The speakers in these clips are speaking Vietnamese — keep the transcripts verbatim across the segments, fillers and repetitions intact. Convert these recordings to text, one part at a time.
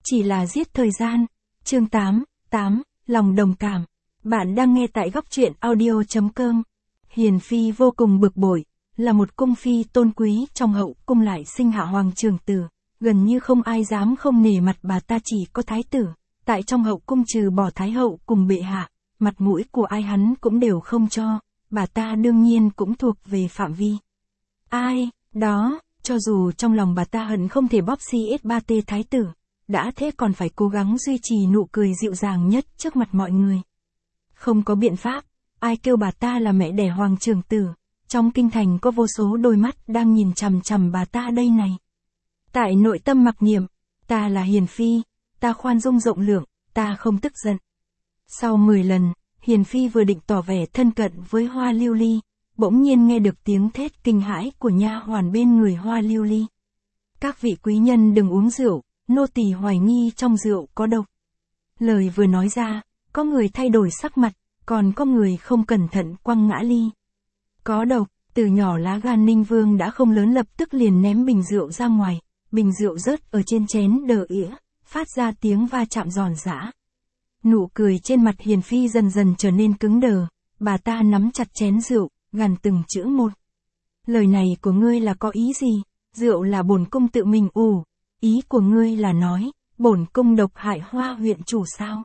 chỉ là giết thời gian. Chương tám, tám, lòng đồng cảm. Bạn đang nghe tại góc truyện audio chấm com. Hiền phi vô cùng bực bội, là một cung phi tôn quý trong hậu cung lại sinh hạ hoàng trưởng tử, gần như không ai dám không nể mặt bà ta, chỉ có thái tử. Tại trong hậu cung trừ bỏ thái hậu cùng bệ hạ, mặt mũi của ai hắn cũng đều không cho, bà ta đương nhiên cũng thuộc về phạm vi. Ai, đó, cho dù trong lòng bà ta hận không thể bóp xi ét ba tê thái tử, đã thế còn phải cố gắng duy trì nụ cười dịu dàng nhất trước mặt mọi người. Không có biện pháp, ai kêu bà ta là mẹ đẻ hoàng trưởng tử, trong kinh thành có vô số đôi mắt đang nhìn chằm chằm bà ta đây này. Tại nội tâm mặc niệm, ta là hiền phi, ta khoan dung rộng lượng, ta không tức giận. Sau mười lần, hiền phi vừa định tỏ vẻ thân cận với Hoa Lưu Ly, bỗng nhiên nghe được tiếng thét kinh hãi của nha hoàn bên người Hoa Lưu Ly. Các vị quý nhân đừng uống rượu, nô tỳ hoài nghi trong rượu có độc. Lời vừa nói ra, có người thay đổi sắc mặt, còn có người không cẩn thận quăng ngã ly. Có độc, từ nhỏ lá gan Ninh Vương đã không lớn, lập tức liền ném bình rượu ra ngoài, bình rượu rớt ở trên chén đờ ỉa, phát ra tiếng va chạm giòn giã. Nụ cười trên mặt hiền phi dần dần trở nên cứng đờ, bà ta nắm chặt chén rượu, gằn từng chữ một. Lời này của ngươi là có ý gì? Rượu là bổn cung tự mình ủ, ý của ngươi là nói, bổn cung độc hại Hoa huyện chủ sao?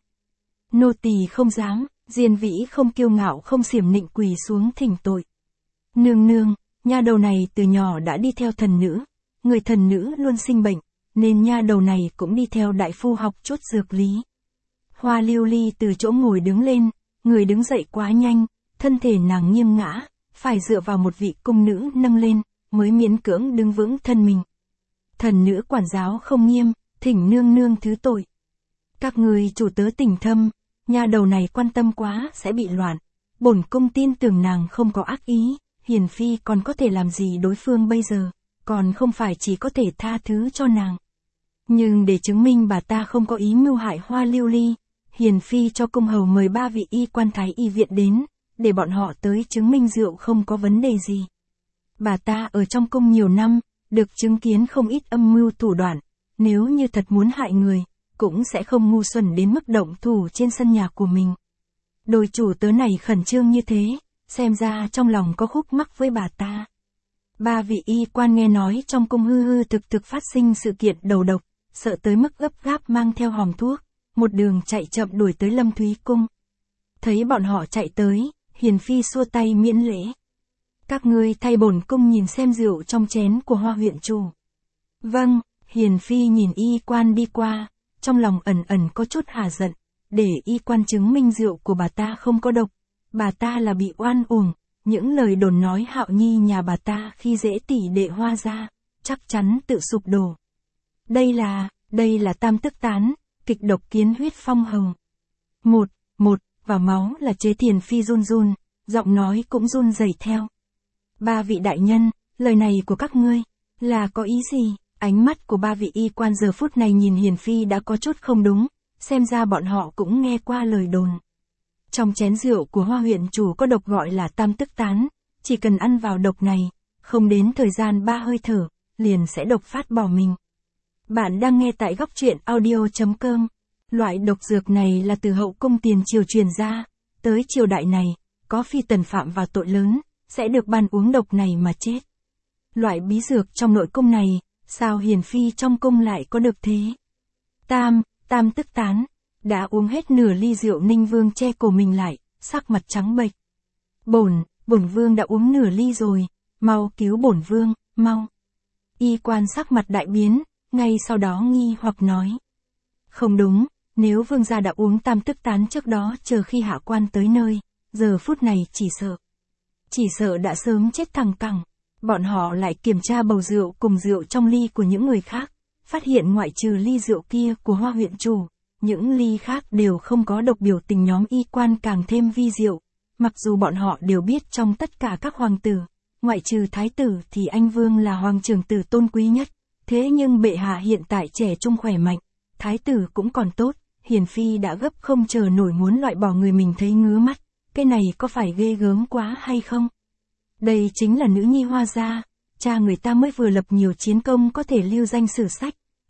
Nô tỳ không dám, Diên Vĩ không kiêu ngạo không xiểm nịnh quỳ xuống thỉnh tội. Nương nương, nha đầu này từ nhỏ đã đi theo thần nữ, người thần nữ luôn sinh bệnh, nên nha đầu này cũng đi theo đại phu học chút dược lý. Hoa Lưu Ly từ chỗ ngồi đứng lên, người đứng dậy quá nhanh, thân thể nàng nghiêng ngã, phải dựa vào một vị cung nữ nâng lên, mới miễn cưỡng đứng vững thân mình. Thần nữ quản giáo không nghiêm, thỉnh nương nương thứ tội. Các người chủ tớ tình thâm, nha đầu này quan tâm quá sẽ bị loạn. Bổn cung tin tưởng nàng không có ác ý, hiền phi còn có thể làm gì đối phương bây giờ, còn không phải chỉ có thể tha thứ cho nàng. Nhưng để chứng minh bà ta không có ý mưu hại Hoa Lưu Ly, hiền phi cho cung hầu mời ba vị y quan thái y viện đến, để bọn họ tới chứng minh rượu không có vấn đề gì. Bà ta ở trong cung nhiều năm, được chứng kiến không ít âm mưu thủ đoạn, nếu như thật muốn hại người, cũng sẽ không ngu xuẩn đến mức động thủ trên sân nhà của mình. Đôi chủ tớ này khẩn trương như thế, xem ra trong lòng có khúc mắc với bà ta. Ba vị y quan nghe nói trong cung hư hư thực thực phát sinh sự kiện đầu độc, sợ tới mức gấp gáp mang theo hòm thuốc, một đường chạy chậm đuổi tới Lâm Thúy cung. Thấy bọn họ chạy tới, hiền phi xua tay miễn lễ. Các ngươi thay bổn cung nhìn xem rượu trong chén của Hoa huyện chủ. Vâng, hiền phi nhìn y quan đi qua, trong lòng ẩn ẩn có chút hả giận, để y quan chứng minh rượu của bà ta không có độc. Bà ta là bị oan uổng, những lời đồn nói Hạo Nhi nhà bà ta khi dễ tỷ đệ Hoa ra, chắc chắn tự sụp đổ. Đây là, đây là tam tức tán, kịch độc kiến huyết phong hầu. Một, một, vào máu là chế thiền phi run run, giọng nói cũng run rẩy theo. Ba vị đại nhân, lời này của các ngươi, là có ý gì? Ánh mắt của ba vị y quan giờ phút này nhìn hiền phi đã có chút không đúng, xem ra bọn họ cũng nghe qua lời đồn. Trong chén rượu của Hoa huyện chủ có độc gọi là tam tức tán, chỉ cần ăn vào độc này, không đến thời gian ba hơi thở, liền sẽ độc phát bỏ mình. Bạn đang nghe tại góc truyện audio chấm com. Loại độc dược này là từ hậu cung tiền triều truyền ra, tới triều đại này, có phi tần phạm vào tội lớn, sẽ được ban uống độc này mà chết. Loại bí dược trong nội cung này, sao hiền phi trong cung lại có được thế? Tam, tam tức tán, đã uống hết nửa ly rượu Ninh Vương che cổ mình lại, sắc mặt trắng bệch. Bổn, bổn vương đã uống nửa ly rồi, mau cứu bổn vương, mau. Y quan sắc mặt đại biến, ngay sau đó nghi hoặc nói. Không đúng, nếu vương gia đã uống tam tức tán trước đó chờ khi hạ quan tới nơi, giờ phút này chỉ sợ. Chỉ sợ đã sớm chết thẳng cẳng. Bọn họ lại kiểm tra bầu rượu cùng rượu trong ly của những người khác, phát hiện ngoại trừ ly rượu kia của Hoa huyện chủ, những ly khác đều không có độc. Biểu tình nhóm y quan càng thêm vi diệu, mặc dù bọn họ đều biết trong tất cả các hoàng tử, ngoại trừ thái tử thì anh vương là hoàng trưởng tử tôn quý nhất, thế nhưng bệ hạ hiện tại trẻ trung khỏe mạnh, thái tử cũng còn tốt, hiền phi đã gấp không chờ nổi muốn loại bỏ người mình thấy ngứa mắt, cái này có phải ghê gớm quá hay không? Đây chính là nữ nhi Hoa gia, cha người ta mới vừa lập nhiều chiến công có thể lưu danh sử sách,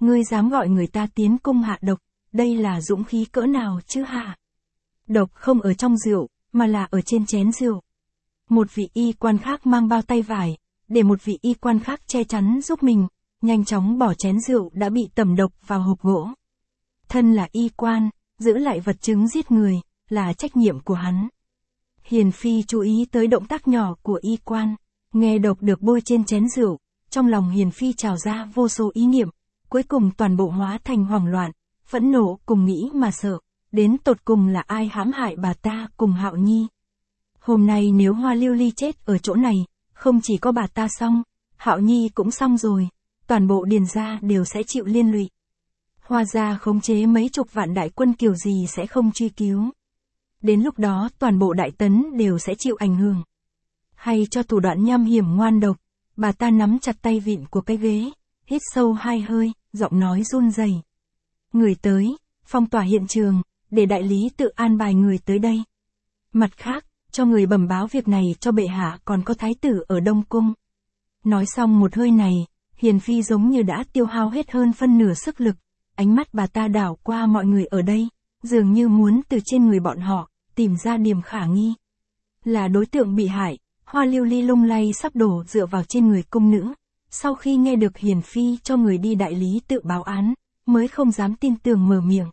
ngươi dám gọi người ta tiến cung hạ độc, đây là dũng khí cỡ nào chứ hả? Độc không ở trong rượu, mà là ở trên chén rượu. Một vị y quan khác mang bao tay vải, để một vị y quan khác che chắn giúp mình, nhanh chóng bỏ chén rượu đã bị tẩm độc vào hộp gỗ. Thân là y quan, giữ lại vật chứng giết người, là trách nhiệm của hắn. Hiền phi chú ý tới động tác nhỏ của y quan, nghe độc được bôi trên chén rượu, trong lòng hiền phi trào ra vô số ý niệm, cuối cùng toàn bộ hóa thành hoảng loạn, phẫn nộ cùng nghĩ mà sợ, đến tột cùng là ai hãm hại bà ta cùng Hạo Nhi. Hôm nay nếu Hoa Lưu Ly chết ở chỗ này, không chỉ có bà ta xong, Hạo Nhi cũng xong rồi, toàn bộ Điền gia đều sẽ chịu liên lụy. Hoa gia khống chế mấy chục vạn đại quân kiểu gì sẽ không truy cứu. Đến lúc đó toàn bộ đại tấn đều sẽ chịu ảnh hưởng. Hay cho thủ đoạn nham hiểm ngoan độc, bà ta nắm chặt tay vịn của cái ghế, hít sâu hai hơi, giọng nói run rẩy. Người tới, phong tỏa hiện trường, để đại lý tự an bài người tới đây. Mặt khác, cho người bẩm báo việc này cho bệ hạ còn có thái tử ở Đông Cung. Nói xong một hơi này, hiền phi giống như đã tiêu hao hết hơn phân nửa sức lực, ánh mắt bà ta đảo qua mọi người ở đây, dường như muốn từ trên người bọn họ, tìm ra điểm khả nghi. Là đối tượng bị hại, Hoa Lưu Ly lung lay sắp đổ dựa vào trên người cung nữ, sau khi nghe được hiền phi cho người đi đại lý tự báo án, mới không dám tin tưởng mở miệng.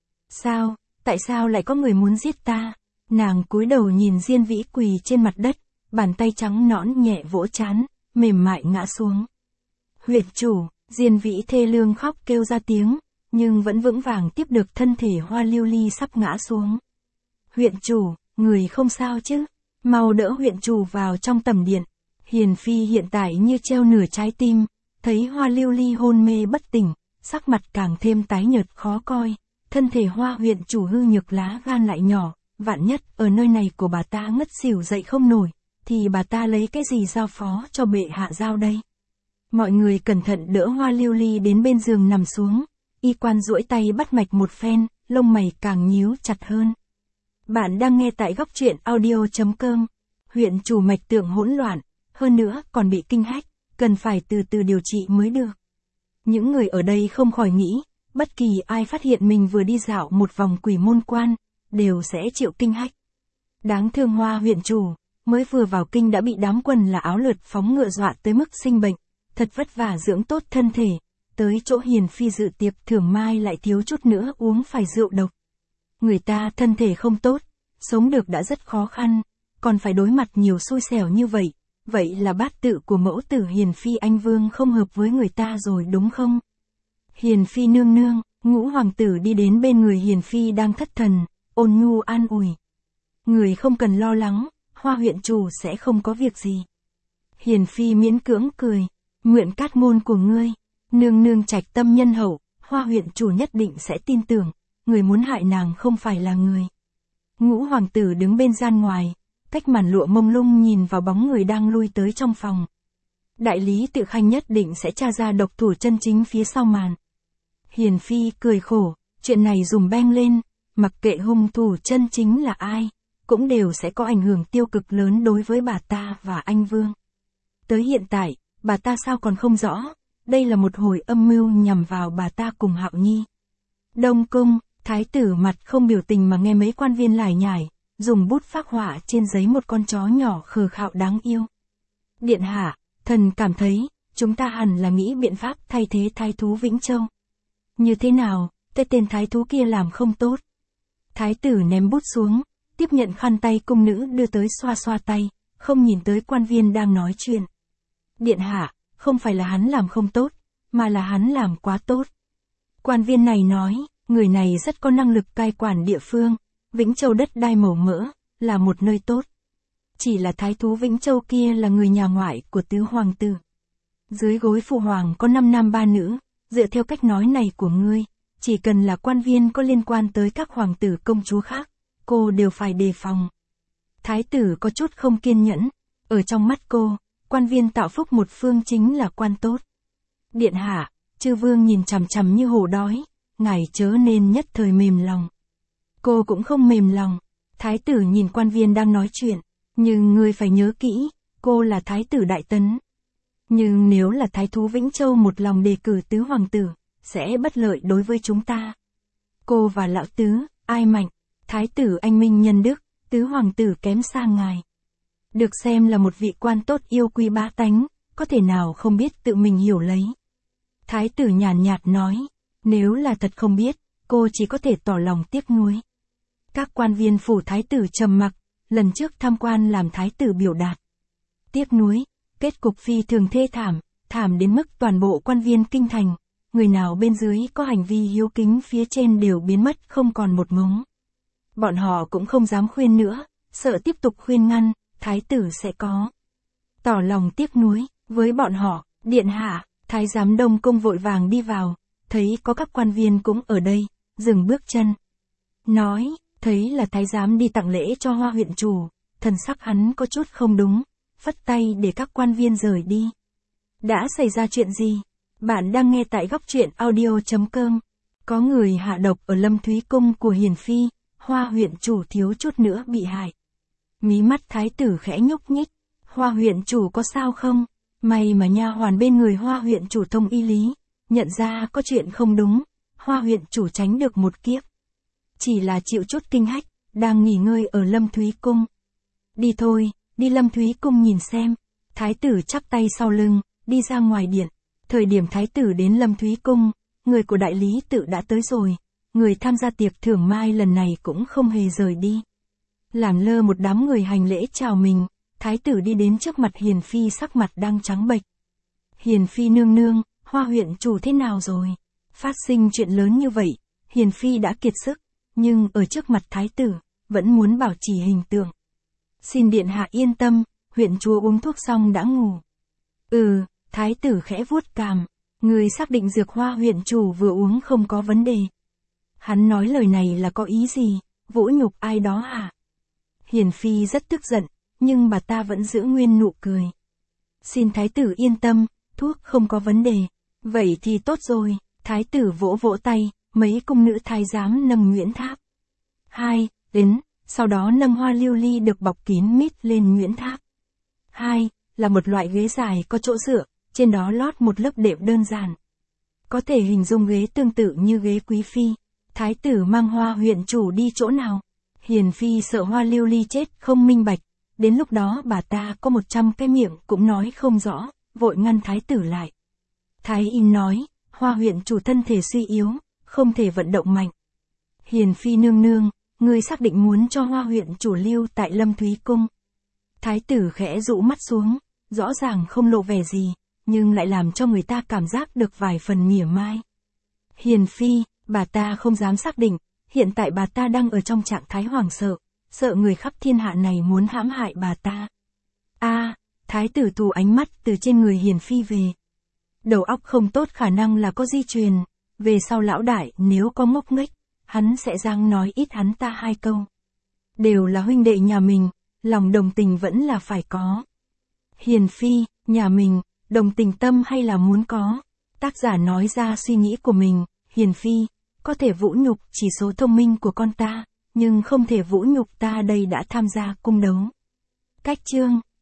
Sao, tại sao lại có người muốn giết ta? Nàng cúi đầu nhìn Diên Vĩ quỳ trên mặt đất, bàn tay trắng nõn nhẹ vỗ trán, mềm mại ngã xuống. Huyện chủ, Diên Vĩ thê lương khóc kêu ra tiếng, nhưng vẫn vững vàng tiếp được thân thể Hoa Lưu Ly sắp ngã xuống. Huyện chủ, người không sao chứ? Mau đỡ huyện chủ vào trong tầm điện. Hiền phi hiện tại như treo nửa trái tim, thấy Hoa Lưu Ly hôn mê bất tỉnh, sắc mặt càng thêm tái nhợt khó coi, thân thể Hoa huyện chủ hư nhược lá gan lại nhỏ, vạn nhất ở nơi này của bà ta ngất xỉu dậy không nổi, thì bà ta lấy cái gì giao phó cho bệ hạ giao đây? Mọi người cẩn thận đỡ Hoa Lưu Ly đến bên giường nằm xuống, y quan duỗi tay bắt mạch một phen, lông mày càng nhíu chặt hơn. Bạn đang nghe tại góc truyện audio chấm com. Huyện chủ mạch tượng hỗn loạn, hơn nữa còn bị kinh hách, cần phải từ từ điều trị mới được. Những người ở đây không khỏi nghĩ, bất kỳ ai phát hiện mình vừa đi dạo một vòng quỷ môn quan, đều sẽ chịu kinh hách. Đáng thương Hoa huyện chủ, mới vừa vào kinh đã bị đám quần là áo lượt phóng ngựa dọa tới mức sinh bệnh, thật vất vả dưỡng tốt thân thể, tới chỗ hiền phi dự tiệc thưởng mai lại thiếu chút nữa uống phải rượu độc. Người ta thân thể không tốt, sống được đã rất khó khăn, còn phải đối mặt nhiều xui xẻo như vậy, vậy là bát tự của mẫu tử hiền phi anh vương không hợp với người ta rồi đúng không? Hiền phi nương nương, Ngũ hoàng tử đi đến bên người hiền phi đang thất thần, ôn nhu an ủi. Người không cần lo lắng, Hoa huyện chủ sẽ không có việc gì. Hiền phi miễn cưỡng cười, nguyện cát ngôn của ngươi, nương nương trạch tâm nhân hậu, Hoa huyện chủ nhất định sẽ tin tưởng, người muốn hại nàng không phải là người. Ngũ hoàng tử đứng bên gian ngoài, cách màn lụa mông lung nhìn vào bóng người đang lui tới trong phòng. Đại lý Tự Khanh nhất định sẽ tra ra độc thủ chân chính phía sau màn. Hiền phi cười khổ, chuyện này dùm beng lên, mặc kệ hung thủ chân chính là ai, cũng đều sẽ có ảnh hưởng tiêu cực lớn đối với bà ta và anh vương. Tới hiện tại, bà ta sao còn không rõ, đây là một hồi âm mưu nhằm vào bà ta cùng Hạo Nhi. Đông cung, thái tử mặt không biểu tình mà nghe mấy quan viên lải nhải, dùng bút phác họa trên giấy một con chó nhỏ khờ khạo đáng yêu. Điện hạ, thần cảm thấy, chúng ta hẳn là nghĩ biện pháp thay thế thái thú Vĩnh Châu. Như thế nào, cái tên thái thú kia làm không tốt. Thái tử ném bút xuống, tiếp nhận khăn tay cung nữ đưa tới xoa xoa tay, không nhìn tới quan viên đang nói chuyện. Điện hạ, không phải là hắn làm không tốt, mà là hắn làm quá tốt. Quan viên này nói, người này rất có năng lực cai quản địa phương, Vĩnh Châu đất đai màu mỡ, là một nơi tốt. Chỉ là thái thú Vĩnh Châu kia là người nhà ngoại của tứ hoàng tử. Dưới gối phụ hoàng có năm nam ba nữ, dựa theo cách nói này của ngươi, chỉ cần là quan viên có liên quan tới các hoàng tử công chúa khác, cô đều phải đề phòng. Thái tử có chút không kiên nhẫn, ở trong mắt cô, quan viên tạo phúc một phương chính là quan tốt. Điện hạ, chư vương nhìn chằm chằm như hổ đói, ngài chớ nên nhất thời mềm lòng. Cô cũng không mềm lòng. Thái tử nhìn quan viên đang nói chuyện, nhưng ngươi phải nhớ kỹ, cô là thái tử Đại Tấn. Nhưng nếu là thái thú Vĩnh Châu một lòng đề cử tứ hoàng tử, sẽ bất lợi đối với chúng ta. Cô và lão tứ, ai mạnh? Thái tử anh minh nhân đức, tứ hoàng tử kém xa ngài. Được xem là một vị quan tốt yêu quý bá tánh, có thể nào không biết tự mình hiểu lấy. Thái tử nhàn nhạt nói, nếu là thật không biết, cô chỉ có thể tỏ lòng tiếc nuối. Các quan viên phủ thái tử trầm mặc, lần trước tham quan làm thái tử biểu đạt. Tiếc nuối, kết cục phi thường thê thảm, thảm đến mức toàn bộ quan viên kinh thành, người nào bên dưới có hành vi hiếu kính phía trên đều biến mất không còn một mống. Bọn họ cũng không dám khuyên nữa, sợ tiếp tục khuyên ngăn, thái tử sẽ có tỏ lòng tiếc nuối. Với bọn họ, điện hạ, thái giám Đông Cung vội vàng đi vào, thấy có các quan viên cũng ở đây, dừng bước chân. Nói, thấy là thái giám đi tặng lễ cho Hoa huyện chủ, thần sắc hắn có chút không đúng, phất tay để các quan viên rời đi. Đã xảy ra chuyện gì? Bạn đang nghe tại góc truyện audio chấm com. Có người hạ độc ở Lâm Thúy Cung của Hiền Phi, Hoa huyện chủ thiếu chút nữa bị hại. Mí mắt thái tử khẽ nhúc nhích, Hoa huyện chủ có sao không? May mà nha hoàn bên người Hoa huyện chủ thông y lý, nhận ra có chuyện không đúng, Hoa huyện chủ tránh được một kiếp. Chỉ là chịu chút kinh hách, đang nghỉ ngơi ở Lâm Thúy Cung. Đi thôi, đi Lâm Thúy Cung nhìn xem. Thái tử chắp tay sau lưng, đi ra ngoài điện. Thời điểm thái tử đến Lâm Thúy Cung, người của đại lý tự đã tới rồi. Người tham gia tiệc thưởng mai lần này cũng không hề rời đi. Làm lơ một đám người hành lễ chào mình, thái tử đi đến trước mặt Hiền Phi sắc mặt đang trắng bệch. Hiền Phi nương nương, Hoa huyện chủ thế nào rồi? Phát sinh chuyện lớn như vậy, Hiền Phi đã kiệt sức, nhưng ở trước mặt thái tử, vẫn muốn bảo trì hình tượng. Xin điện hạ yên tâm, huyện chúa uống thuốc xong đã ngủ. Ừ, thái tử khẽ vuốt cằm, người xác định dược Hoa huyện chủ vừa uống không có vấn đề. Hắn nói lời này là có ý gì, vũ nhục ai đó hả? Hiền Phi rất tức giận, nhưng bà ta vẫn giữ nguyên nụ cười. Xin thái tử yên tâm, thuốc không có vấn đề. Vậy thì tốt rồi, thái tử vỗ vỗ tay, mấy cung nữ thái giám nâng Nguyễn Tháp. Hai, đến, sau đó nâng hoa lưu ly được bọc kín mít lên Nguyễn Tháp. Hai, là một loại ghế dài có chỗ dựa, trên đó lót một lớp đệm đơn giản. Có thể hình dung ghế tương tự như ghế quý phi. Thái tử mang Hoa huyện chủ đi chỗ nào? Hiền Phi sợ Hoa lưu ly chết không minh bạch. Đến lúc đó bà ta có một trăm cái miệng cũng nói không rõ, vội ngăn thái tử lại. Thái y nói, Hoa huyện chủ thân thể suy yếu, không thể vận động mạnh. Hiền Phi nương nương, người xác định muốn cho Hoa huyện chủ lưu tại Lâm Thúy Cung. Thái tử khẽ rũ mắt xuống, rõ ràng không lộ vẻ gì, nhưng lại làm cho người ta cảm giác được vài phần mỉa mai. Hiền Phi, bà ta không dám xác định, hiện tại bà ta đang ở trong trạng thái hoảng sợ, sợ người khắp thiên hạ này muốn hãm hại bà ta. A, à, thái tử thu ánh mắt từ trên người Hiền Phi về. Đầu óc không tốt khả năng là có di truyền, về sau lão đại nếu có ngốc nghếch, hắn sẽ giang nói ít hắn ta hai câu. Đều là huynh đệ nhà mình, lòng đồng tình vẫn là phải có. Hiền Phi, nhà mình, đồng tình tâm hay là muốn có? Tác giả nói ra suy nghĩ của mình, Hiền Phi, có thể vũ nhục chỉ số thông minh của con ta, nhưng không thể vũ nhục ta đây đã tham gia cung đấu. Cách chương